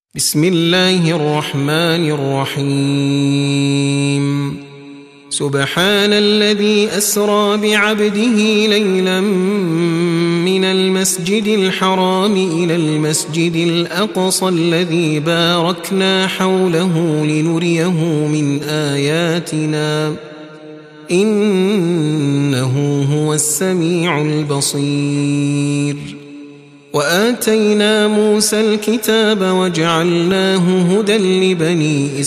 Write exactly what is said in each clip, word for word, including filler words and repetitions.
بسم الله الرحمن الرحيم سبحان الذي أسرى بعبده ليلا من المسجد الحرام إلى المسجد الأقصى الذي باركنا حوله لنريه من آياتنا إنه هو السميع البصير. وآتينا موسى الكتاب وجعلناه هدى لبني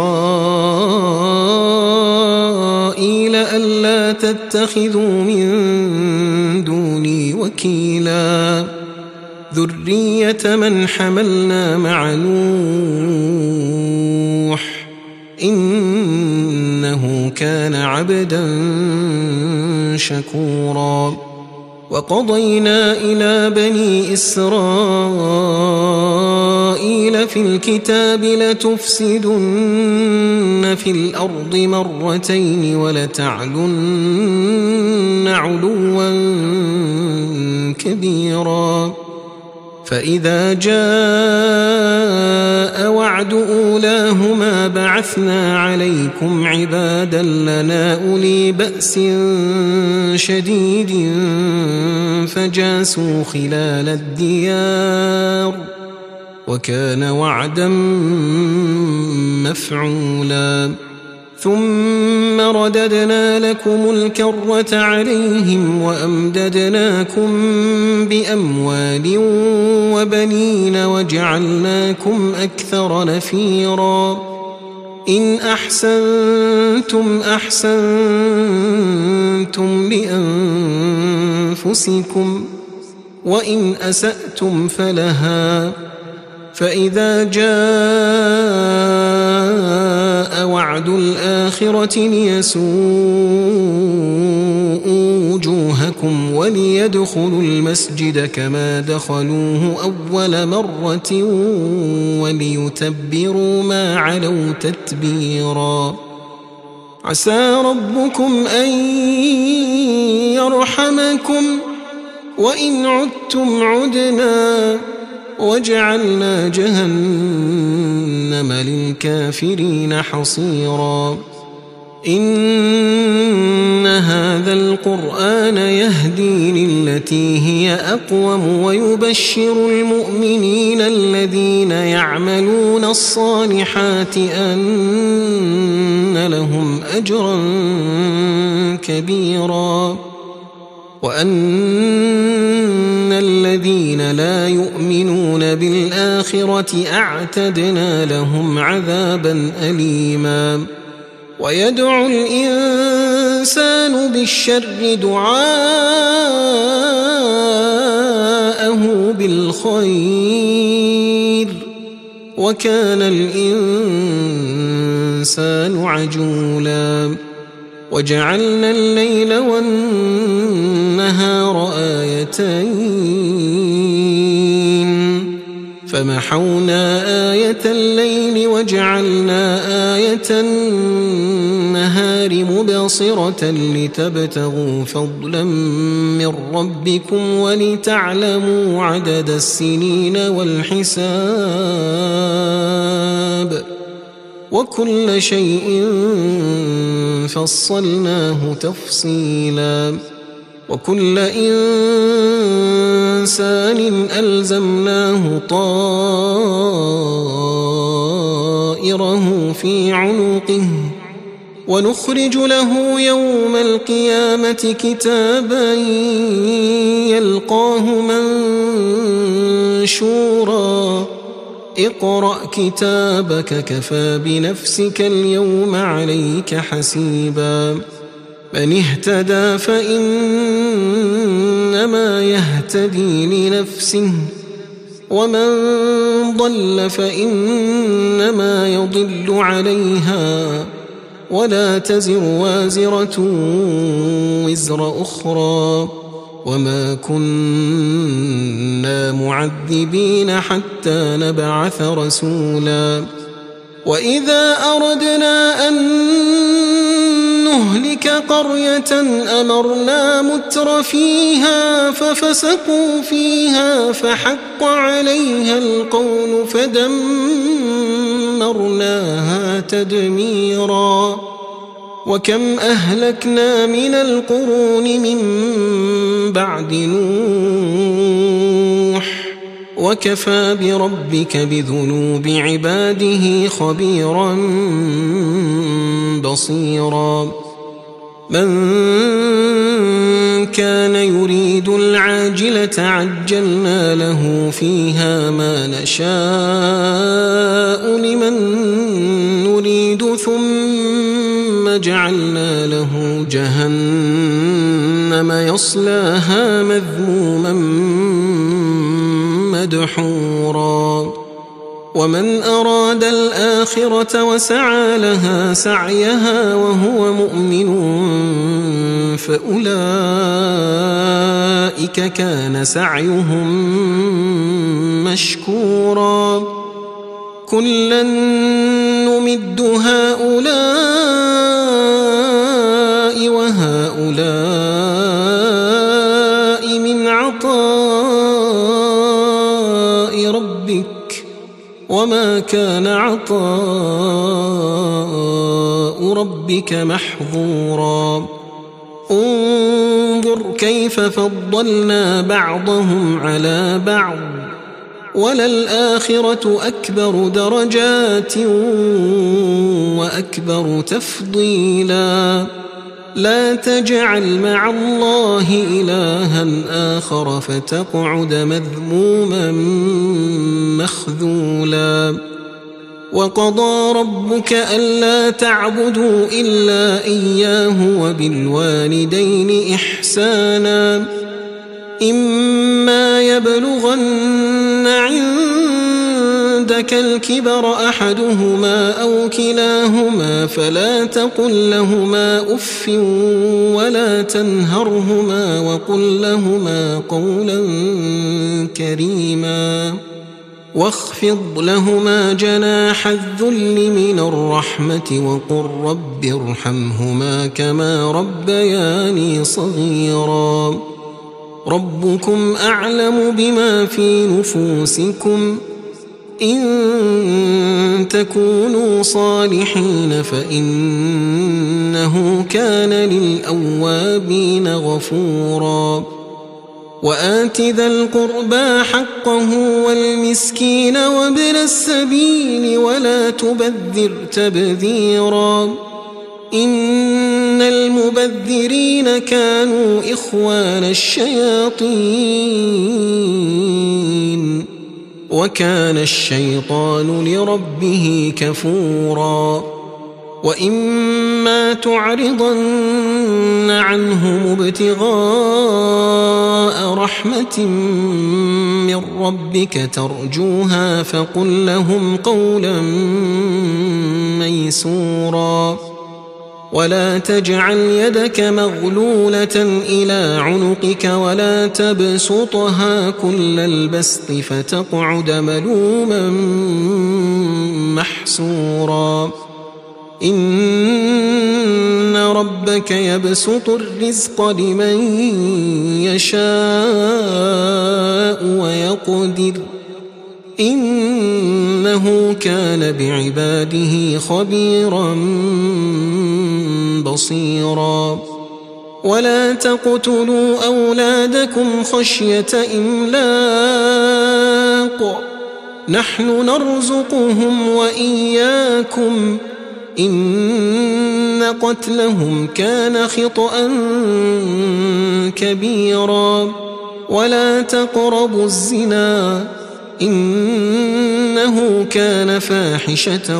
إسرائيل ألا تتخذوا من دوني وكيلا ذرية من حملنا مع نوح إنه كان عبدا شكورا. وقضينا إلى بني إسرائيل في الكتاب لتفسدن في الأرض مرتين ولتعلن علوا كبيرا. فإذا جاء وعد أولاهما بعثنا عليكم عبادا لنا أولي بأس شديد فجاسوا خلال الديار وكان وعدا مفعولا. ثم رددنا لكم الكرة عليهم وأمددناكم بأموال وبنين وجعلناكم أكثر نفيرا. إن أحسنتم أحسنتم لأنفسكم وإن أسأتم فلها. فإذا جاء وعد الآخرة ليسوءوا وجوهكم وليدخلوا المسجد كما دخلوه أول مرة وليتبروا ما علوا تتبيرا. عسى ربكم أن يرحمكم وإن عدتم عدنا وجعلنا جهنم للكافرين حصيرا. إن هذا القرآن يهدي للتي هي أقوم ويبشر المؤمنين الذين يعملون الصالحات أن لهم أجرا كبيرا وأن الذين لا يؤمنون بالآخرة أعتدنا لهم عذابا أليما. ويدعو الإنسان بالشر دعاءه بالخير وكان الإنسان عجولا. وجعلنا الليل والنهار آيتين فمحونا آية الليل وجعلنا آية النهار مبصرة لتبتغوا فضلا من ربكم ولتعلموا عدد السنين والحساب وكل شيء فصلناه تفصيلا. وكل إنسان ألزمناه طائره في عنقه ونخرج له يوم القيامة كتابا يلقاه منشورا. اقرأ كتابك كفى بنفسك اليوم عليك حسيبا. من اهتدى فإنما يهتدي لنفسه ومن ضل فإنما يضل عليها ولا تزر وازرة وزر أخرى وما كنا معذبين حتى نبعث رسولا. وإذا أردنا أن نهلك قرية أمرنا متر فيها ففسقوا فيها فحق عليها القول فدمرناها تدميرا وكم أهلكنا من القرون من بعد نوح وكفى بربك بذنوب عباده خبيرا بصيرا من كان يريد العاجلة عجلنا له فيها ما نشاء لمن نريد ثم جعلنا له جهنم يصلاها مذموما مدحورا ومن أراد الآخرة وسعى لها سعيها وهو مؤمن فأولئك كان سعيهم مشكورا كلا نمد هؤلاء وهؤلاء من عطاء ربك وما كان عطاء ربك محظورا انظر كيف فضلنا بعضهم على بعض وللآخرة أكبر درجات وأكبر تفضيلا لا تجعل مع الله إلها آخر فتقعد مذموما مخذولا وقضى ربك ألا تعبدوا إلا إياه وبالوالدين إحسانا إما يبلغن عندك الكبر أحدهما أو كلاهما فلا تقل لهما أف ولا تنهرهما وقل لهما قولا كريما واخفض لهما جناح الذل من الرحمة وقل رب ارحمهما كما ربياني صغيرا ربكم أعلم بما في نفوسكم إن تكونوا صالحين فإنه كان للأوابين غفورا وآت ذا القربى حقه والمسكين وابن السبيل ولا تبذر تبذيرا إن المبذرين كانوا إخوان الشياطين وكان الشيطان لربه كفورا وإما تعرضن عنهم ابتغاء رحمة من ربك ترجوها فقل لهم قولا ميسورا ولا تجعل يدك مغلولة إلى عنقك ولا تبسطها كل البسط فتقعد ملوما محسورا إن ربك يبسط الرزق لمن يشاء ويقدر إنه كان بعباده خبيرا بصيرا ولا تقتلوا أولادكم خشية إملاق نحن نرزقهم وإياكم إن قتلهم كان خطأ كبيرا ولا تقربوا الزنا إنه كان فاحشة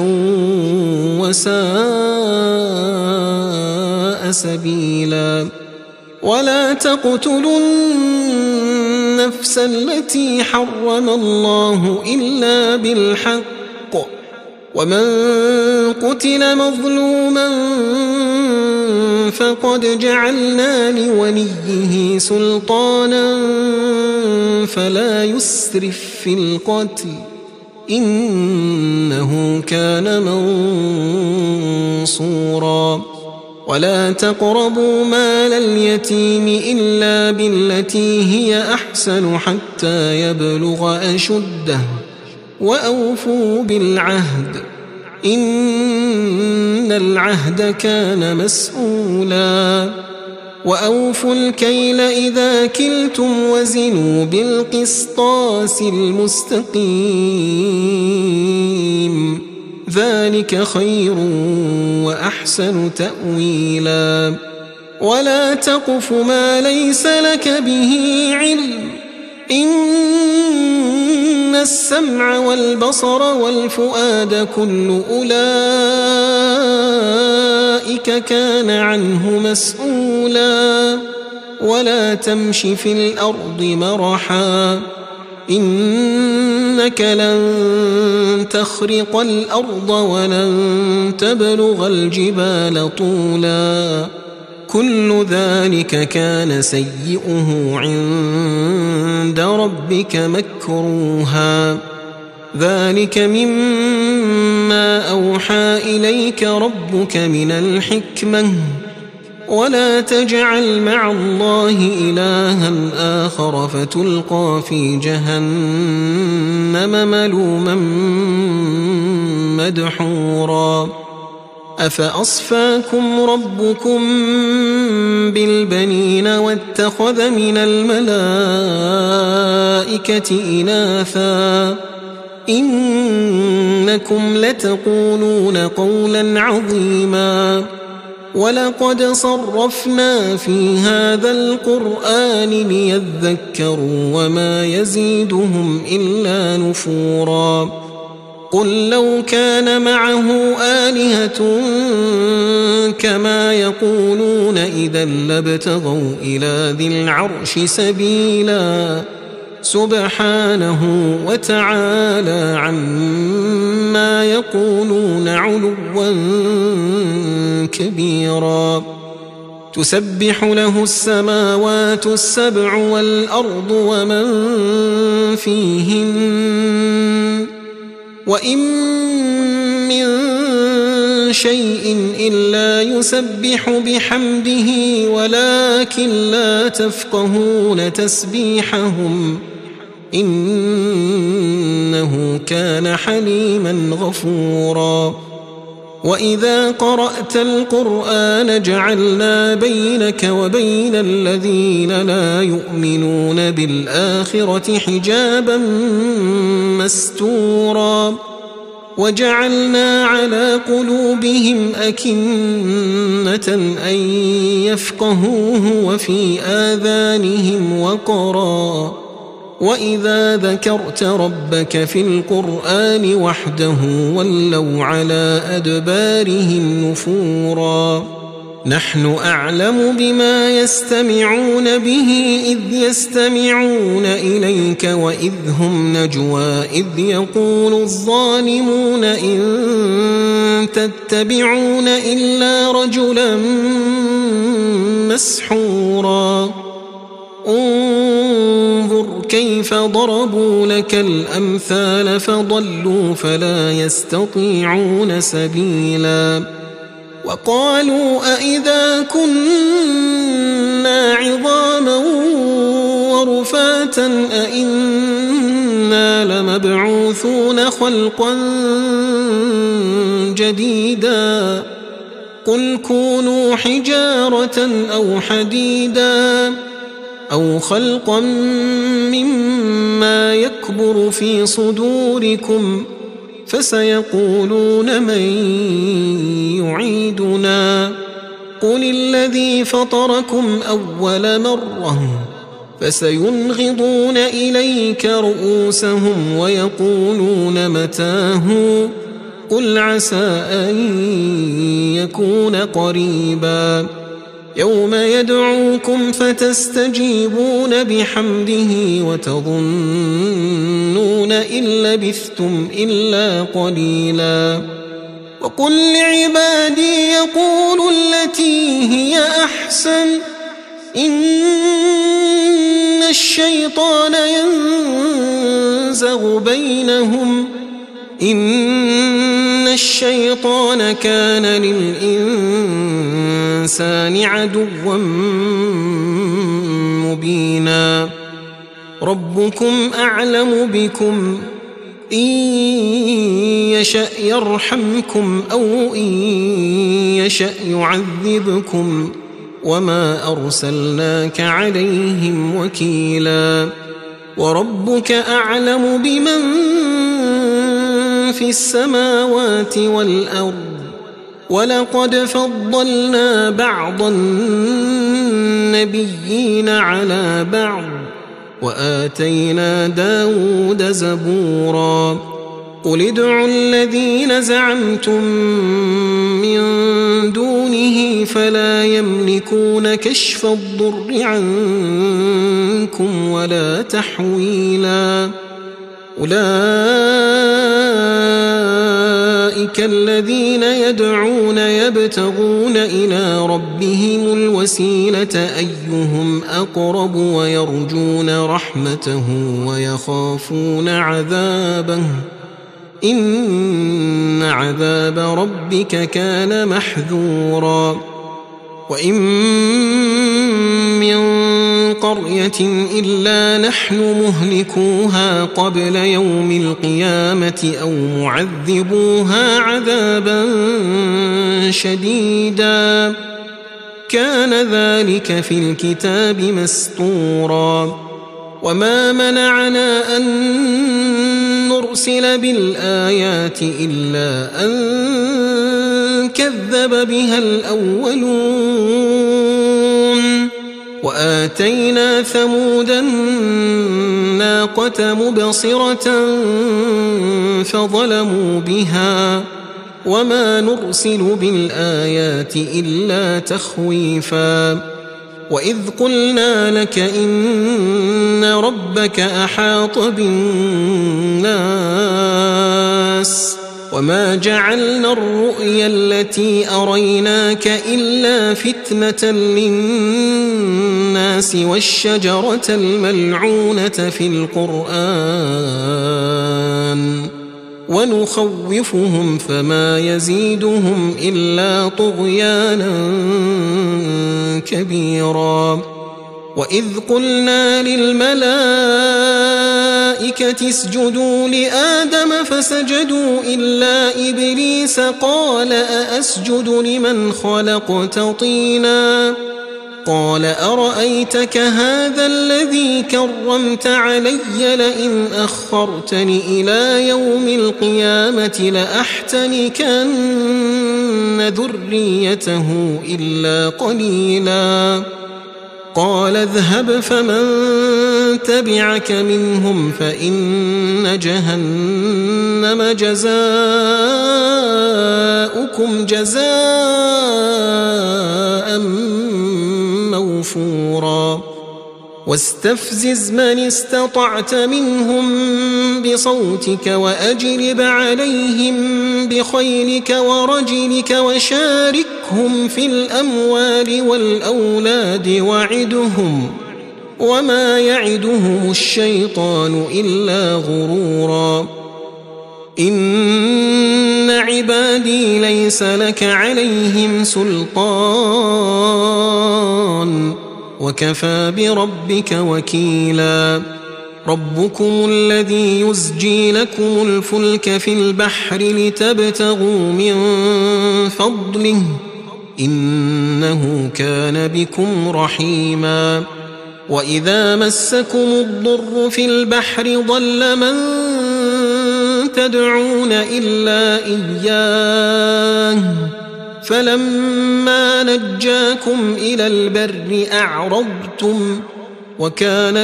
وساء سبيلا ولا تقتلوا النفس التي حرم الله إلا بالحق ومن قتل مظلوما فقد جعلنا لوليه سلطانا فلا يسرف في القتل إنه كان منصورا ولا تقربوا مال اليتيم إلا بالتي هي أحسن حتى يبلغ أشده وأوفوا بالعهد إن العهد كان مسؤولا وأوفوا الكيل إذا كلتم وزنوا بالقسطاس المستقيم ذلك خير وأحسن تأويلا ولا تقف ما ليس لك به علم إن السمع والبصر والفؤاد كل أولئك كان عنه مسؤولا ولا تمش في الأرض مرحا إنك لن تخرق الأرض ولن تبلغ الجبال طولا كل ذلك كان سيئه عند ربك مكروها ذلك مما أوحى إليك ربك من الحكمة ولا تجعل مع الله إلها آخر فتلقى في جهنم ملوما مدحورا أفأصفاكم ربكم بالبنين واتخذ من الملائكة إناثا إنكم لتقولون قولا عظيما ولقد صرفنا في هذا القرآن ليذكروا وما يزيدهم إلا نفورا قل لو كان معه آلهة كما يقولون إذا لابتغوا إلى ذي العرش سبيلا سبحانه وتعالى عما يقولون علوا كبيرا تسبح له السماوات السبع والأرض ومن فيهن وإن من شيء إلا يسبح بحمده ولكن لا تفقهون تسبيحهم إنه كان حليما غفورا وإذا قرأت القرآن جعلنا بينك وبين الذين لا يؤمنون بالآخرة حجابا مستورا وجعلنا على قلوبهم أكنة أن يفقهوه وفي آذانهم وقرا وإذا ذكرت ربك في القرآن وحده ولوا على أدبارهم نفورا نحن أعلم بما يستمعون به إذ يستمعون إليك وإذ هم نجوى إذ يقول الظالمون إن تتبعون إلا رجلا مسحورا انظر كيف ضربوا لك الأمثال فضلوا فلا يستطيعون سبيلا وقالوا أئذا كنا عظاما ورفاتا أئنا لمبعوثون خلقا جديدا قل كونوا حجارة أو حديدا أو خلقا مما يكبر في صدوركم فسيقولون من يعيدنا قل الذي فطركم أول مرة فسينغضون إليك رؤوسهم ويقولون متاه قل عسى أن يكون قريبا يوم يدعوكم فتستجيبون بحمده وتظنون إن لبثتم إلا قليلا وقل لعبادي يقولوا التي هي أحسن إن الشيطان ينزغ بينهم إن الشيطان كان للإنسان عدوا مبينا ربكم أعلم بكم إن يشأ يرحمكم أو إن يشأ يعذبكم وما أرسلناك عليهم وكيلا وربك أعلم بمن في السماوات والأرض ولقد فضلنا بعض النبيين على بعض وآتينا داود زبورا قل ادعوا الذين زعمتم من دونه فلا يملكون كشف الضر عنكم ولا تحويلا أولئك الذين يدعون يبتغون إلى ربهم الوسيلة أيهم أقرب ويرجون رحمته ويخافون عذابه إن عذاب ربك كان محذورا وإن من قرية إلا نحن مهلكوها قبل يوم القيامة أو معذبوها عذابا شديدا كان ذلك في الكتاب مسطورا وما منعنا أن نرسل بالآيات إلا أن كذب بها الأولون وآتينا ثمود الناقة مبصرة فظلموا بها وما نرسل بالآيات إلا تخويفا وإذ قلنا لك إن ربك أحاط بالناس وما جعلنا الرؤيا التي أريناك إلا فتنة للناس والشجرة الملعونة في القرآن ونخوفهم فما يزيدهم إلا طغيانا كبيرا وإذ قلنا للملائكة اسجدوا لآدم فسجدوا إلا إبليس قال أأسجد لمن خلقت طينا قال أرأيتك هذا الذي كرمت علي لئن أخرتني إلى يوم القيامة لأحتنكن ذريته إلا قليلا قال اذهب فمن تبعك منهم فإن جهنم جزاؤكم جزاء موفورا واستفزز من استطعت منهم بصوتك وأجلب عليهم بخيلك ورجلك وشاركهم في الأموال والأولاد وعدهم وما يعدهم الشيطان إلا غرورا إن عبادي ليس لك عليهم سلطان وكفى بربك وكيلا ربكم الذي يزجي لكم الفلك في البحر لتبتغوا من فضله إنه كان بكم رحيما وإذا مسكم الضر في البحر ضل من تدعون إلا إياه فلما نجاكم إلى البر أعرضتم وكان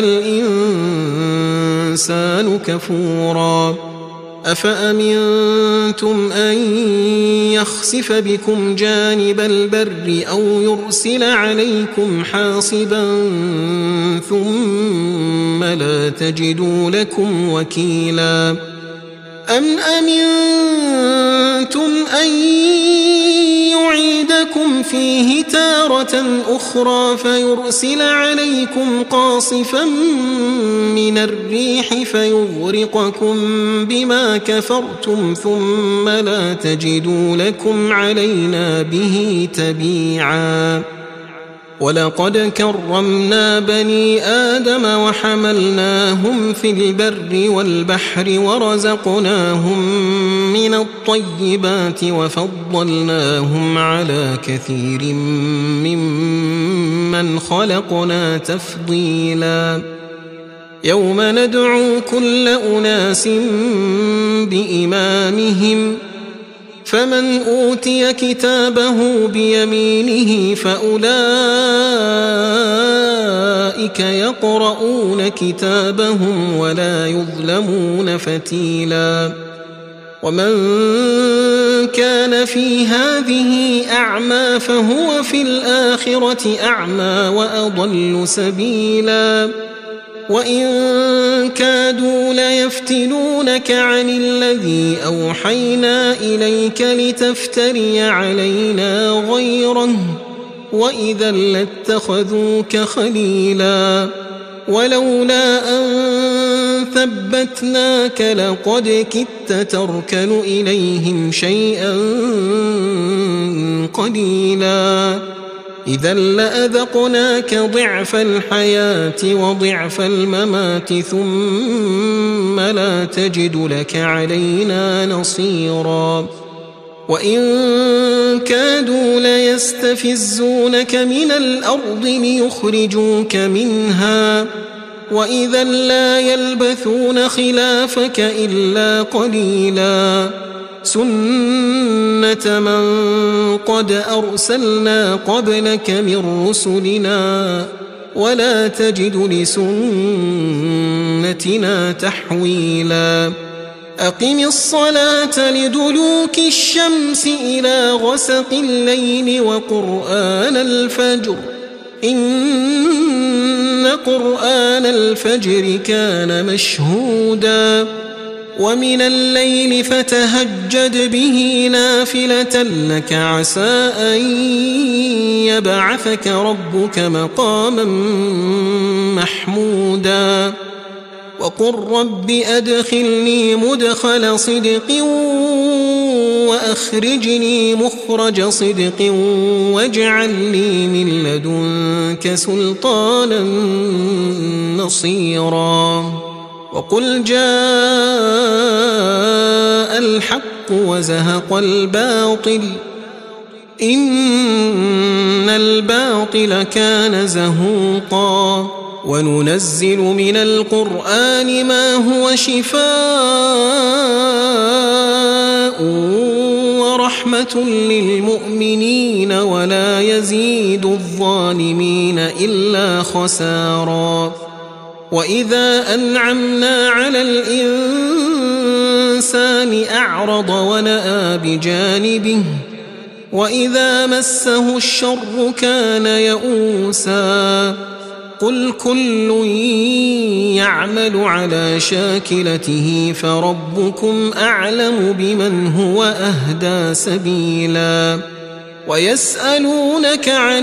الإنسان كفورا أفأمنتم أن يخسف بكم جانب البر أو يرسل عليكم حاصبا ثم لا تجدوا لكم وكيلا أم أمنتم أن يعيدكم فيه تارة أخرى فيرسل عليكم قاصفا من الريح فيغرقكم بما كفرتم ثم لا تجدوا لكم علينا به تبيعا ولقد كرمنا بني آدم وحملناهم في البر والبحر ورزقناهم من الطيبات وفضلناهم على كثير ممن خلقنا تفضيلا يوم ندعو كل أناس بإمامهم فمن أوتي كتابه بيمينه فأولئك يقرؤون كتابهم ولا يظلمون فتيلا ومن كان في هذه أعمى فهو في الآخرة أعمى وأضل سبيلا وإن كادوا ليفتنونك عن الذي أوحينا إليك لتفتري علينا غيره وإذا لاتخذوك خليلا ولولا أن ثبتناك لقد كدت تركن إليهم شيئا قليلا إذا لأذقناك ضعف الحياة وضعف الممات ثم لا تجد لك علينا نصيرا وإن كادوا ليستفزونك من الأرض ليخرجوك منها وإذا لا يلبثون خلافك إلا قليلا سنة من قد أرسلنا قبلك من رسلنا ولا تجد لسنتنا تحويلا أقم الصلاة لدلوك الشمس إلى غسق الليل وقرآن الفجر إن قرآن الفجر كان مشهودا ومن الليل فتهجد به نافلة لك عسى أن يبعثك ربك مقاما محمودا وقل رب أدخلني مدخل صدق وأخرجني مخرج صدق واجعل لي من لدنك سلطانا نصيرا وقل جاء الحق وزهق الباطل إن الباطل كان زهوقا وننزل من القرآن ما هو شفاء ورحمة للمؤمنين ولا يزيد الظالمين إلا خسارا وإذا أنعمنا على الإنسان أعرض ونأى بجانبه وإذا مسه الشر كان يئوسا قل كل يعمل على شاكلته فربكم أعلم بمن هو أهدى سبيلا ويسألونك عن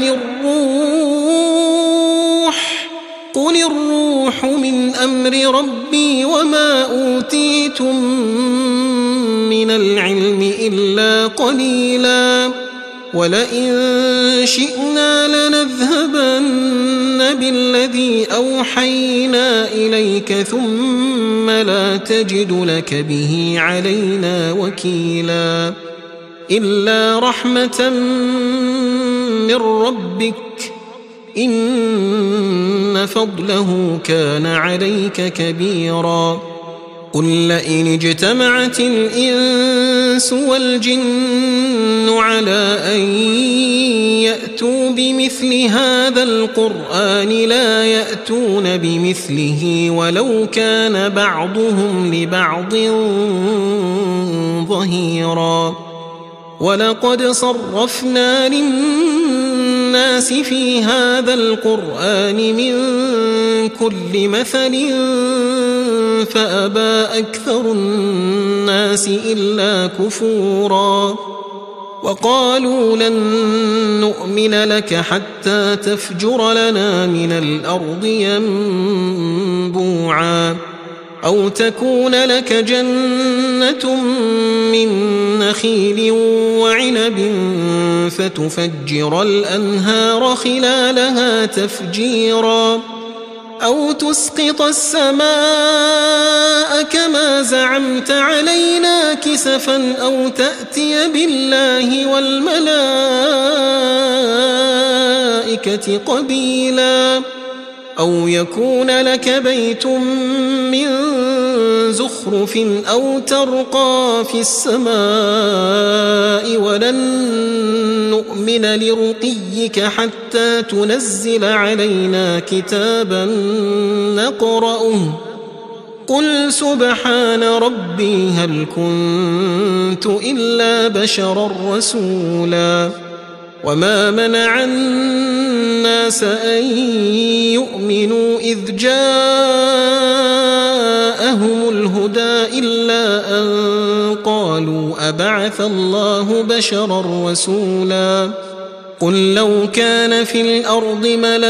الروح قل الروح من أمر ربي وما أوتيتم من العلم إلا قليلا ولئن شئنا لنذهبن بالذي أوحينا إليك ثم لا تجد لك به علينا وكيلا إلا رحمة من ربك إن فضله كان عليك كبيرا قل لئن اجتمعت الإنس والجن على أن يأتوا بمثل هذا القرآن لا يأتون بمثله ولو كان بعضهم لبعض ظهيرا ولقد صرفنا للناس في هذا القرآن من كل مثل فأبى أكثر الناس إلا كفورا وقالوا لن نؤمن لك حتى تفجر لنا من الأرض ينبوعا أو تكون لك جنة من نخيل وعنب فتفجر الأنهار خلالها تفجيرا أو تسقط السماء كما زعمت علينا كسفا أو تأتي بالله والملائكة قبيلا أو يكون لك بيت من زخرف أو ترقى في السماء ولن نؤمن لرقيك حتى تنزل علينا كتابا نقرأه قل سبحان ربي هل كنت إلا بشرا رسولا وما منع الناس أن يؤمنوا إذ جاءهم الهدى إلا أن قالوا أبعث الله بشرا رسولا قل لو كان في الأرض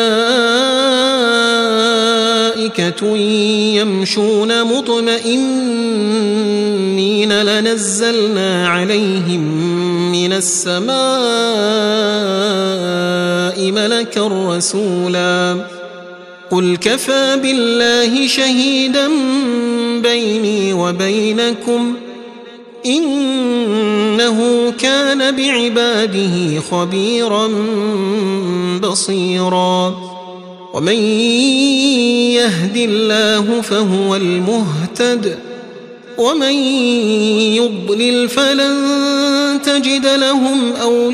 ملائكة يمشون مطمئنين لنزلنا عليهم من السماء ملكا رسولا قل كفى بالله شهيدا بيني وبينكم إنه كان بعباده خبيرا بصيرا ومن يهد الله فهو المهتد ومن يضلل فلن تجد لهم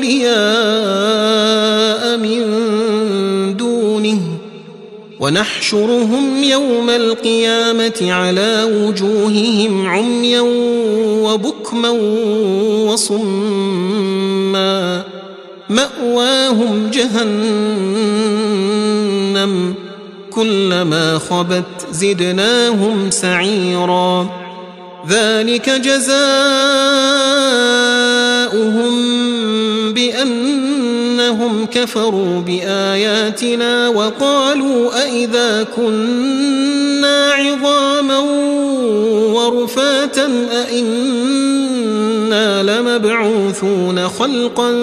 أولياء من دونه ونحشرهم يوم القيامة على وجوههم عميا وبكما وصما مأواهم جهنم كلما خبت زدناهم سعيرا ذلك جزاؤهم بأنهم كفروا بآياتنا وقالوا أئذا كنا عظاما ورفاتا أئنا لمبعوثون خلقا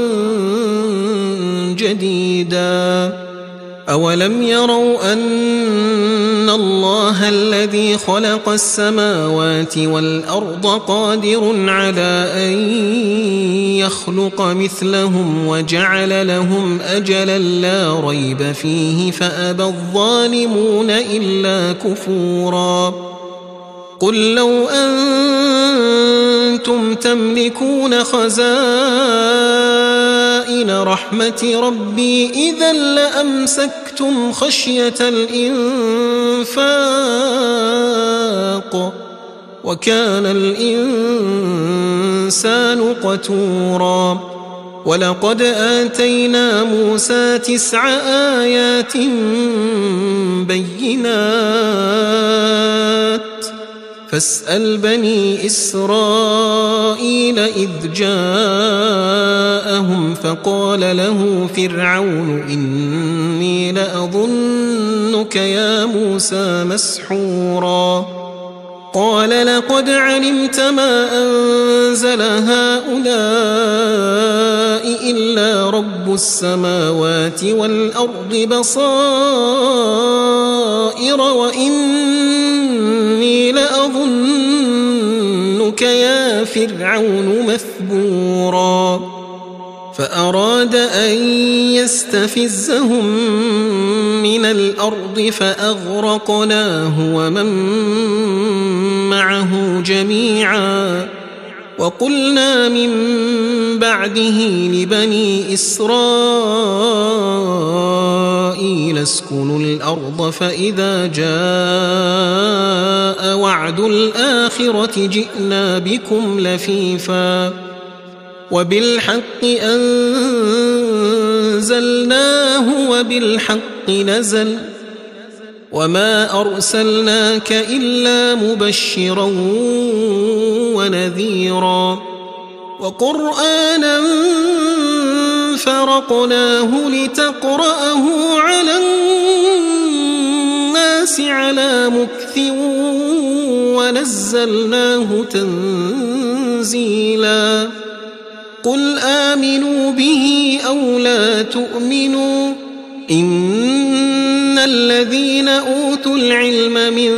جديدا أولم يروا أن الله الذي خلق السماوات والأرض قادر على أن يخلق مثلهم وجعل لهم أجلا لا ريب فيه فأبى الظالمون إلا كفورا قل لو أنتم تملكون خزائن رحمة ربي إذا لأمسكتم خشية الإنفاق وكان الإنسان قتورا ولقد آتينا موسى تسع آيات بينات فاسأل بني إسرائيل إذ جاءهم فقال له فرعون إني لأظنك يا موسى مسحورا قال لقد علمت ما أنزل هؤلاء إلا رب السماوات والأرض بصائر وإني لأظنك يا فرعون مثبورا فأراد أن يستفزهم من الأرض فأغرقناه ومن معه جميعا وقلنا من بعده لبني إسرائيل اسكنوا الأرض فإذا جاء وعد الآخرة جئنا بكم لفيفا وبالحق أنزلناه وبالحق نزل وما أرسلناك إلا مبشرا ونذيرا وقرآنا فرقناه لتقرأه على الناس على مكث ونزلناه تنزيلا قل آمنوا به أو لا تؤمنوا إن الذين أوتوا العلم من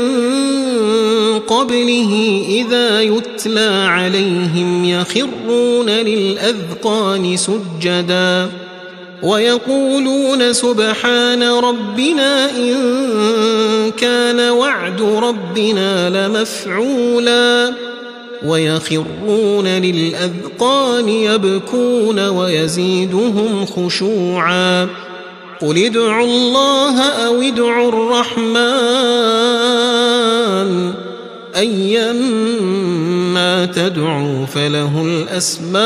قبله إذا يتلى عليهم يخرون للأذقان سجدا ويقولون سبحان ربنا إن كان وعد ربنا لمفعولا ويخرون للأذقان يبكون ويزيدهم خشوعا قل ادعوا الله أو ادعوا الرحمن أيما تدعوا فله الأسماء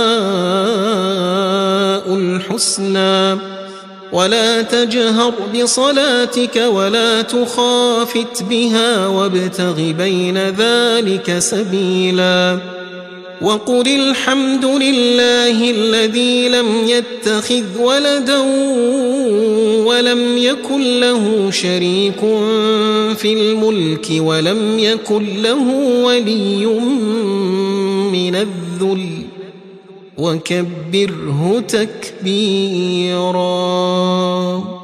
الحسنى ولا تجهر بصلاتك ولا تخافت بها وابتغ بين ذلك سبيلا وقل الحمد لله الذي لم يتخذ ولدا ولم يكن له شريك في الملك ولم يكن له ولي من الذل وكبره تكبيرا.